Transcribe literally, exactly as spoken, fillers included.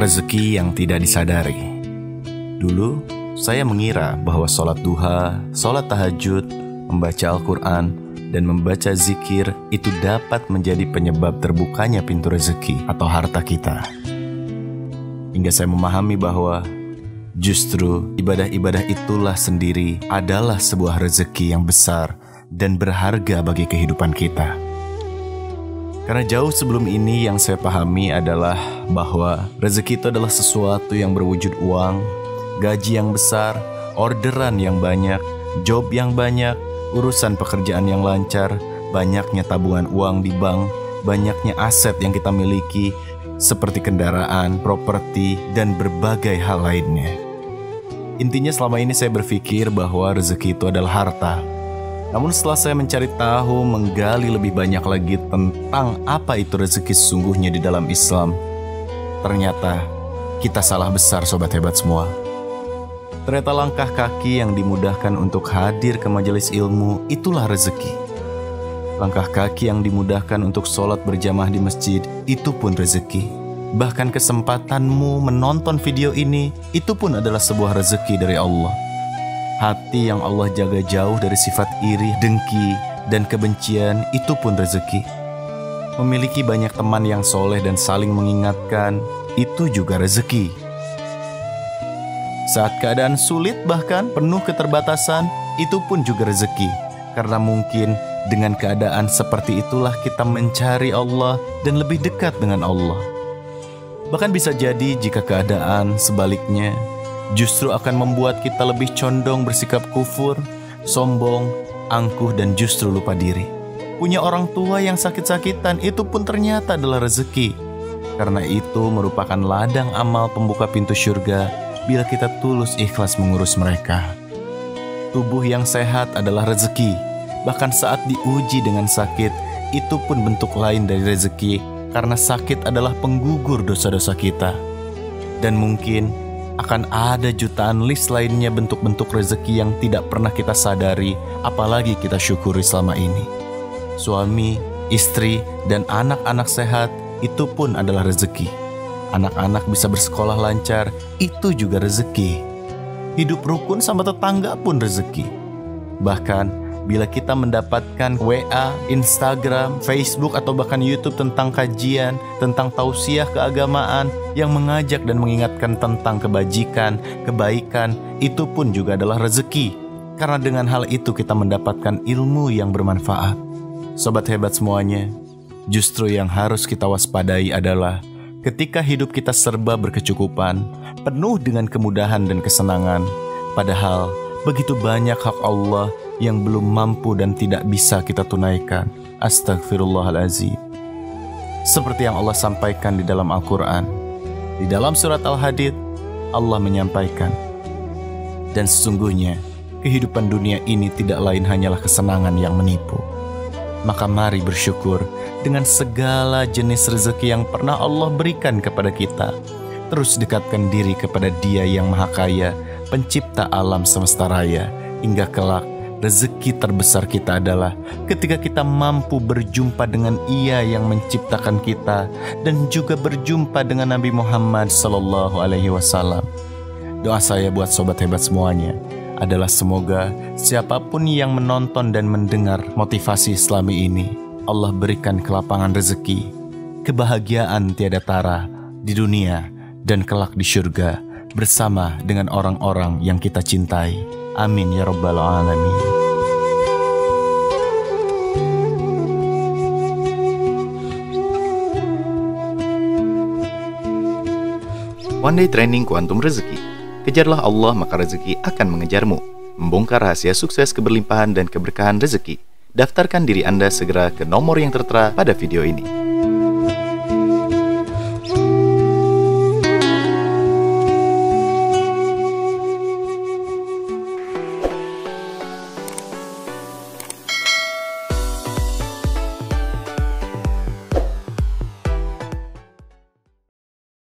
Rezeki yang tidak disadari. Dulu, saya mengira bahwa sholat duha, sholat tahajud, membaca Al-Quran, dan membaca zikir itu dapat menjadi penyebab terbukanya pintu rezeki atau harta kita. Hingga saya memahami bahwa justru ibadah-ibadah itulah sendiri adalah sebuah rezeki yang besar dan berharga bagi kehidupan kita. Karena jauh sebelum ini yang saya pahami adalah bahwa rezeki itu adalah sesuatu yang berwujud uang, gaji yang besar, orderan yang banyak, job yang banyak, urusan pekerjaan yang lancar, banyaknya tabungan uang di bank, banyaknya aset yang kita miliki, seperti kendaraan, properti, dan berbagai hal lainnya. Intinya selama ini saya berpikir bahwa rezeki itu adalah harta. Namun setelah saya mencari tahu, menggali lebih banyak lagi tentang apa itu rezeki sesungguhnya di dalam Islam, ternyata kita salah besar sobat hebat semua. Ternyata langkah kaki yang dimudahkan untuk hadir ke majelis ilmu itulah rezeki. Langkah kaki yang dimudahkan untuk sholat berjamaah di masjid itu pun rezeki. Bahkan kesempatanmu menonton video ini itu pun adalah sebuah rezeki dari Allah. Hati yang Allah jaga jauh dari sifat iri, dengki, dan kebencian itu pun rezeki. Memiliki banyak teman yang soleh dan saling mengingatkan itu juga rezeki. Saat keadaan sulit bahkan penuh keterbatasan itu pun juga rezeki. Karena mungkin dengan keadaan seperti itulah kita mencari Allah dan lebih dekat dengan Allah. Bahkan bisa jadi jika keadaan sebaliknya justru akan membuat kita lebih condong bersikap kufur, sombong, angkuh, dan justru lupa diri. Punya orang tua yang sakit-sakitan itu pun ternyata adalah rezeki. Karena itu merupakan ladang amal pembuka pintu surga bila kita tulus ikhlas mengurus mereka. Tubuh yang sehat adalah rezeki. Bahkan saat diuji dengan sakit, itu pun bentuk lain dari rezeki. Karena sakit adalah penggugur dosa-dosa kita. Dan mungkin akan ada jutaan list lainnya bentuk-bentuk rezeki yang tidak pernah kita sadari, apalagi kita syukuri selama ini. Suami, istri, dan anak-anak sehat itu pun adalah rezeki. Anak-anak bisa bersekolah lancar, itu juga rezeki. Hidup rukun sama tetangga pun rezeki. Bahkan bila kita mendapatkan W A, Instagram, Facebook, atau bahkan YouTube tentang kajian, tentang tausiah keagamaan yang mengajak dan mengingatkan tentang kebajikan, kebaikan, itu pun juga adalah rezeki. Karena dengan hal itu kita mendapatkan ilmu yang bermanfaat. Sobat hebat semuanya, justru yang harus kita waspadai adalah ketika hidup kita serba berkecukupan, penuh dengan kemudahan dan kesenangan, padahal begitu banyak hak Allah yang belum mampu dan tidak bisa kita tunaikan. Astagfirullahaladzim. Seperti yang Allah sampaikan di dalam Al-Quran. Di dalam surat Al-Hadid, Allah menyampaikan, dan sesungguhnya kehidupan dunia ini tidak lain hanyalah kesenangan yang menipu. Maka mari bersyukur dengan segala jenis rezeki yang pernah Allah berikan kepada kita. Terus dekatkan diri kepada Dia yang Maha Kaya, pencipta alam semesta raya, hingga kelak rezeki terbesar kita adalah ketika kita mampu berjumpa dengan Ia yang menciptakan kita dan juga berjumpa dengan Nabi Muhammad sallallahu alaihi wasallam. Doa saya buat sobat hebat semuanya adalah semoga siapapun yang menonton dan mendengar motivasi Islami ini, Allah berikan kelapangan rezeki, kebahagiaan tiada tara di dunia dan kelak di surga bersama dengan orang-orang yang kita cintai. Amin ya rabbal alamin. One Day Training Kuantum Rezeki. Kejarlah Allah maka rezeki akan mengejarmu. Membongkar rahasia sukses, keberlimpahan, dan keberkahan rezeki. Daftarkan diri Anda segera ke nomor yang tertera pada video ini.